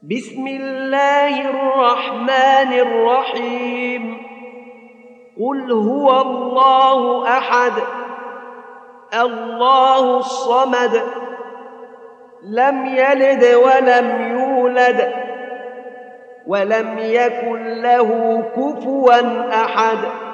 بسم الله الرحمن الرحيم قل هو الله أحد الله الصمد لم يلد ولم يولد ولم يكن له كفوا أحد